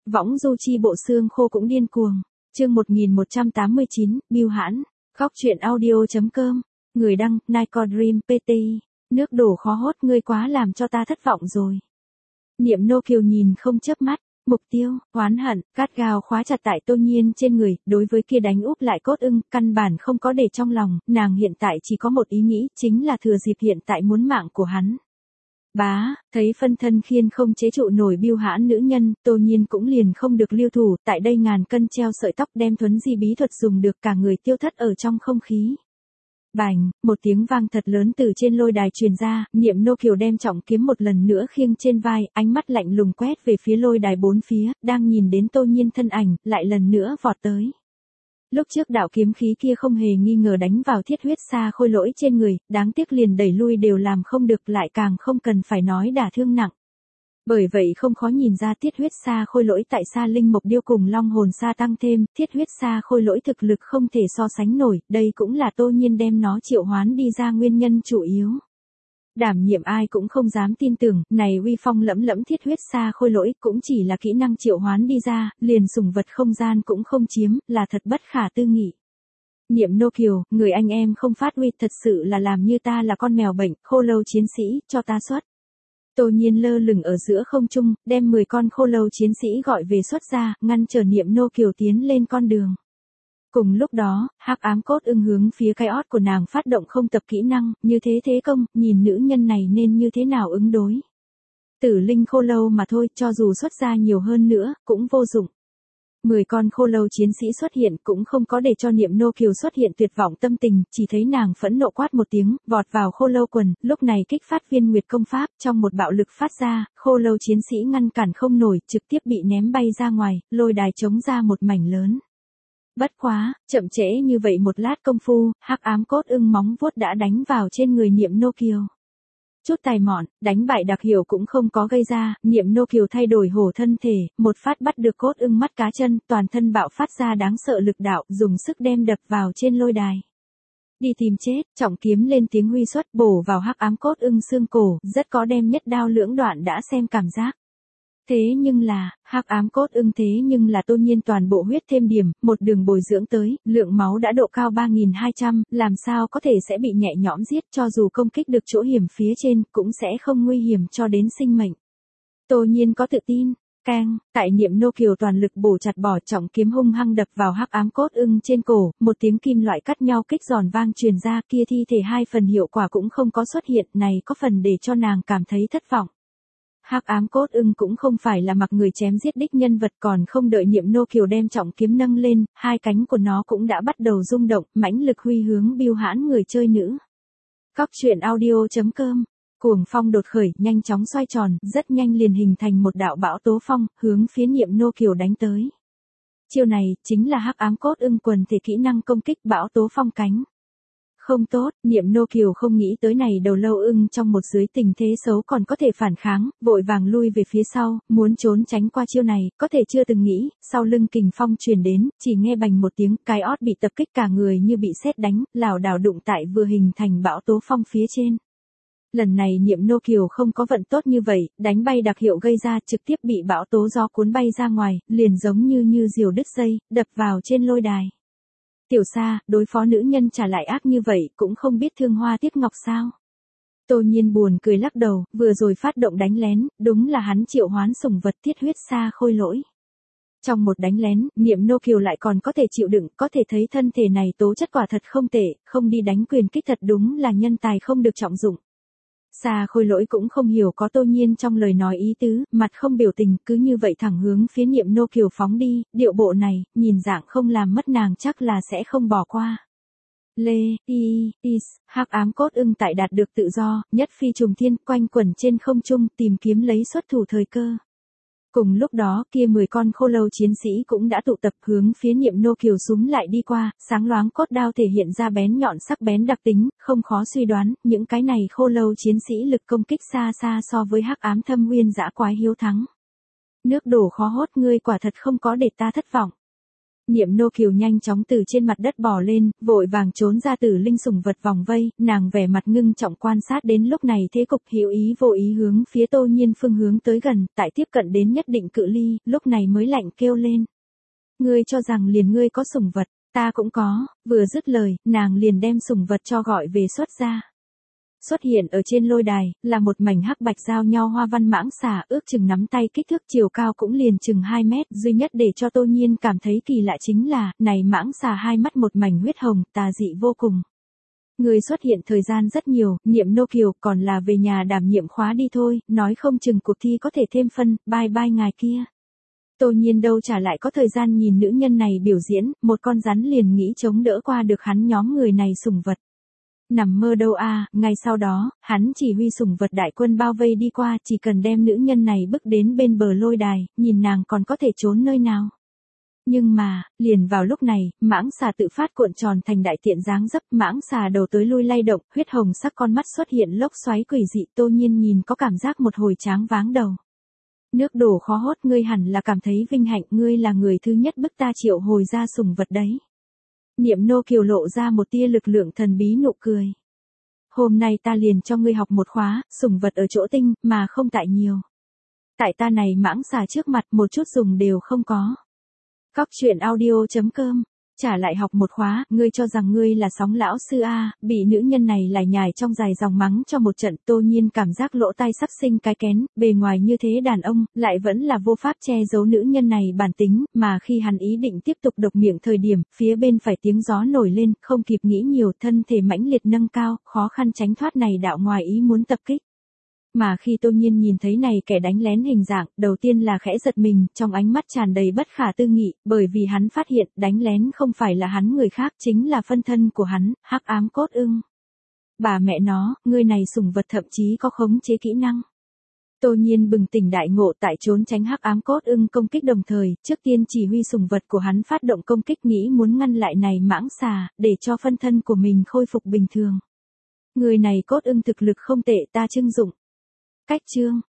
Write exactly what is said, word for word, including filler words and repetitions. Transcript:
Võng du chi bộ xương khô cũng điên cuồng. Chương một nghìn một trăm tám mươi chín, Bưu Hãn. Góc truyện audio chấm com. Người đăng, Nico Dream pê tê. Nước đổ khó hốt, ngươi quá làm cho ta thất vọng rồi. Niệm Nô Kiều nhìn không chớp mắt. Mục tiêu, oán hận, gắt gao khóa chặt tại Tô Nhiên trên người, đối với kia đánh úp lại Cốt Ưng, căn bản không có để trong lòng, nàng hiện tại chỉ có một ý nghĩ, chính là thừa dịp hiện tại muốn mạng của hắn. Bá, thấy phân thân khiên không chế trụ nổi Bưu Hãn nữ nhân, Tô Nhiên cũng liền không được lưu thủ, tại đây ngàn cân treo sợi tóc đem thuấn di bí thuật dùng được cả người tiêu thất ở trong không khí. Bành, một tiếng vang thật lớn từ trên lôi đài truyền ra, Niệm Nô Kiều đem trọng kiếm một lần nữa khiêng trên vai, ánh mắt lạnh lùng quét về phía lôi đài bốn phía, đang nhìn đến Tô Nhiên thân ảnh, lại lần nữa vọt tới. Lúc trước đạo kiếm khí kia không hề nghi ngờ đánh vào thiết huyết sa khôi lỗi trên người, đáng tiếc liền đẩy lui đều làm không được, lại càng không cần phải nói đả thương nặng. Bởi vậy không khó nhìn ra thiết huyết sa khôi lỗi tại Sa Linh Mộc Điêu cùng Long Hồn Sa tăng thêm, thiết huyết sa khôi lỗi thực lực không thể so sánh nổi, đây cũng là Tô Nhiên đem nó triệu hoán đi ra nguyên nhân chủ yếu. Đảm nhiệm ai cũng không dám tin tưởng, này uy phong lẫm lẫm thiết huyết sa khôi lỗi cũng chỉ là kỹ năng triệu hoán đi ra, liền sủng vật không gian cũng không chiếm, là thật bất khả tư nghị. Niệm Nô Kiều, người anh em không phát huy, thật sự là làm như ta là con mèo bệnh, khô lâu chiến sĩ, cho ta xuất. Tô Nhiên lơ lửng ở giữa không trung, đem mười con khô lâu chiến sĩ gọi về xuất ra, ngăn trở Niệm Nô Kiều tiến lên con đường. Cùng lúc đó, Hắc Ám Cốt Ưng hướng phía cái ót của nàng phát động không tập kỹ năng, như thế thế công, nhìn nữ nhân này nên như thế nào ứng đối. Tử linh khô lâu mà thôi, cho dù xuất ra nhiều hơn nữa, cũng vô dụng. Mười con khô lâu chiến sĩ xuất hiện cũng không có để cho Niệm Nô Kiều xuất hiện tuyệt vọng tâm tình, chỉ thấy nàng phẫn nộ quát một tiếng, vọt vào khô lâu quần, lúc này kích phát viên nguyệt công pháp, trong một bạo lực phát ra, khô lâu chiến sĩ ngăn cản không nổi, trực tiếp bị ném bay ra ngoài, lôi đài chống ra một mảnh lớn. Bất quá, chậm trễ như vậy một lát công phu, Hắc Ám Cốt Ưng móng vuốt đã đánh vào trên người Niệm Nô Kiều. Chút tài mọn, đánh bại đặc hiệu cũng không có gây ra, Niệm Nô Kiều thay đổi hổ thân thể, một phát bắt được Cốt Ưng mắt cá chân, toàn thân bạo phát ra đáng sợ lực đạo, dùng sức đem đập vào trên lôi đài. Đi tìm chết, trọng kiếm lên tiếng huy xuất, bổ vào Hắc Ám Cốt Ưng xương cổ, rất có đem nhất đao lưỡng đoạn đã xem cảm giác. Thế nhưng là, Hắc Ám Cốt Ưng thế nhưng là Tô Nhiên toàn bộ huyết thêm điểm, một đường bồi dưỡng tới, lượng máu đã độ cao ba nghìn hai trăm, làm sao có thể sẽ bị nhẹ nhõm giết, cho dù công kích được chỗ hiểm phía trên, cũng sẽ không nguy hiểm cho đến sinh mệnh. Tô Nhiên có tự tin. Keng, tại Niệm Nô Kiều toàn lực bổ chặt bỏ, trọng kiếm hung hăng đập vào Hắc Ám Cốt Ưng trên cổ, một tiếng kim loại cắt nhau kích giòn vang truyền ra, kia thi thể hai phần hiệu quả cũng không có xuất hiện, này có phần để cho nàng cảm thấy thất vọng. Hắc Ám Cốt Ưng cũng không phải là mặc người chém giết đích nhân vật, còn không đợi Niệm Nô Kiều đem trọng kiếm nâng lên, hai cánh của nó cũng đã bắt đầu rung động, mãnh lực huy hướng Bưu Hãn người chơi nữ. Góc truyện audio chấm com. Cuồng phong đột khởi, nhanh chóng xoay tròn, rất nhanh liền hình thành một đạo bão tố phong, hướng phía Niệm Nô Kiều đánh tới. Chiêu này, chính là Hắc Ám Cốt Ưng quần thể kỹ năng công kích bão tố phong cánh. Không tốt, Niệm Nô Kiều không nghĩ tới này đầu lâu ưng trong một dưới tình thế xấu còn có thể phản kháng, vội vàng lui về phía sau, muốn trốn tránh qua chiêu này, có thể chưa từng nghĩ, sau lưng kình phong truyền đến, chỉ nghe bành một tiếng, cái ót bị tập kích cả người như bị sét đánh, lảo đảo đụng tại vừa hình thành bão tố phong phía trên. Lần này Niệm Nô Kiều không có vận tốt như vậy, đánh bay đặc hiệu gây ra, trực tiếp bị bão tố gió cuốn bay ra ngoài, liền giống như như diều đứt dây, đập vào trên lôi đài. Tiểu Sa, đối phó nữ nhân trả lại ác như vậy, cũng không biết thương hoa tiếc ngọc sao. Tô Nhiên buồn cười lắc đầu, vừa rồi phát động đánh lén, đúng là hắn triệu hoán sủng vật thiết huyết sa khôi lỗi. Trong một đánh lén, Niệm Nô Kiều lại còn có thể chịu đựng, có thể thấy thân thể này tố chất quả thật không tệ, không đi đánh quyền kích thật đúng là nhân tài không được trọng dụng. Sa khôi lỗi cũng không hiểu có Tô Nhiên trong lời nói ý tứ, mặt không biểu tình, cứ như vậy thẳng hướng phía Niệm Nô Kiều phóng đi, điệu bộ này, nhìn dạng không làm mất nàng chắc là sẽ không bỏ qua. Lê, y, is, Hắc Ám Cốt Ưng tại đạt được tự do, nhất phi trùng thiên, quanh quẩn trên không trung, tìm kiếm lấy xuất thủ thời cơ. Cùng lúc đó, kia mười con khô lâu chiến sĩ cũng đã tụ tập hướng phía Niệm Nô Kiều súng lại đi qua, sáng loáng cốt đao thể hiện ra bén nhọn sắc bén đặc tính, không khó suy đoán, những cái này khô lâu chiến sĩ lực công kích xa xa so với Hắc Ám Thâm Uyên dã quái hiếu thắng. Nước đổ khó hốt, ngươi quả thật không có để ta thất vọng. Niệm Nô Kiều nhanh chóng từ trên mặt đất bò lên, vội vàng trốn ra Tử Linh sủng vật vòng vây, nàng vẻ mặt ngưng trọng quan sát đến lúc này thế cục hữu ý vô ý hướng phía Tô Nhiên phương hướng tới gần, tại tiếp cận đến nhất định cự ly, lúc này mới lạnh kêu lên. Ngươi cho rằng liền ngươi có sủng vật, ta cũng có, vừa dứt lời, nàng liền đem sủng vật cho gọi về xuất ra. Xuất hiện ở trên lôi đài, là một mảnh hắc bạch giao nhau hoa văn mãng xà ước chừng nắm tay kích thước chiều cao cũng liền chừng hai mét, duy nhất để cho Tô Nhiên cảm thấy kỳ lạ chính là, này mãng xà hai mắt một mảnh huyết hồng, tà dị vô cùng. Người xuất hiện thời gian rất nhiều, Niệm Nô Kiều còn là về nhà đảm nhiệm khóa đi thôi, nói không chừng cuộc thi có thể thêm phân, bye bye ngài kia. Tô Nhiên đâu trả lại có thời gian nhìn nữ nhân này biểu diễn, một con rắn liền nghĩ chống đỡ qua được hắn nhóm người này sủng vật. Nằm mơ đâu a, à, ngay sau đó, hắn chỉ huy sủng vật đại quân bao vây đi qua, chỉ cần đem nữ nhân này bước đến bên bờ lôi đài, nhìn nàng còn có thể trốn nơi nào. Nhưng mà, liền vào lúc này, mãng xà tự phát cuộn tròn thành đại tiện dáng dấp, mãng xà đầu tới lui lay động, huyết hồng sắc con mắt xuất hiện lốc xoáy quỷ dị, Tô Nhiên nhìn có cảm giác một hồi tráng váng đầu. Nước đổ khó hốt, ngươi hẳn là cảm thấy vinh hạnh, ngươi là người thứ nhất bức ta triệu hồi ra sủng vật đấy. Niệm Nô Kiều lộ ra một tia lực lượng thần bí nụ cười. Hôm nay ta liền cho ngươi học một khóa, sủng vật ở chỗ tinh, mà không tại nhiều. Tại ta này mãng xà trước mặt một chút dùng đều không có. Cóc truyện audio chấm com trả lại học một khóa, ngươi cho rằng ngươi là sóng lão sư a, bị nữ nhân này lải nhải trong dài dòng mắng cho một trận. Tô Nhiên cảm giác lỗ tai sắp sinh cái kén, bề ngoài như thế đàn ông, lại vẫn là vô pháp che giấu nữ nhân này bản tính, mà khi hắn ý định tiếp tục độc miệng thời điểm, phía bên phải tiếng gió nổi lên, không kịp nghĩ nhiều, thân thể mãnh liệt nâng cao, khó khăn tránh thoát này đạo ngoài ý muốn tập kích. Mà khi Tô Nhiên nhìn thấy này kẻ đánh lén hình dạng, đầu tiên là khẽ giật mình, trong ánh mắt tràn đầy bất khả tư nghị, bởi vì hắn phát hiện, đánh lén không phải là hắn người khác, chính là phân thân của hắn, hắc ám cốt ưng. Bà mẹ nó, người này sủng vật thậm chí có khống chế kỹ năng. Tô Nhiên bừng tỉnh đại ngộ tại trốn tránh hắc ám cốt ưng công kích đồng thời, trước tiên chỉ huy sủng vật của hắn phát động công kích nghĩ muốn ngăn lại này mãng xà, để cho phân thân của mình khôi phục bình thường. Người này cốt ưng thực lực không tệ ta trưng dụng. Cách chương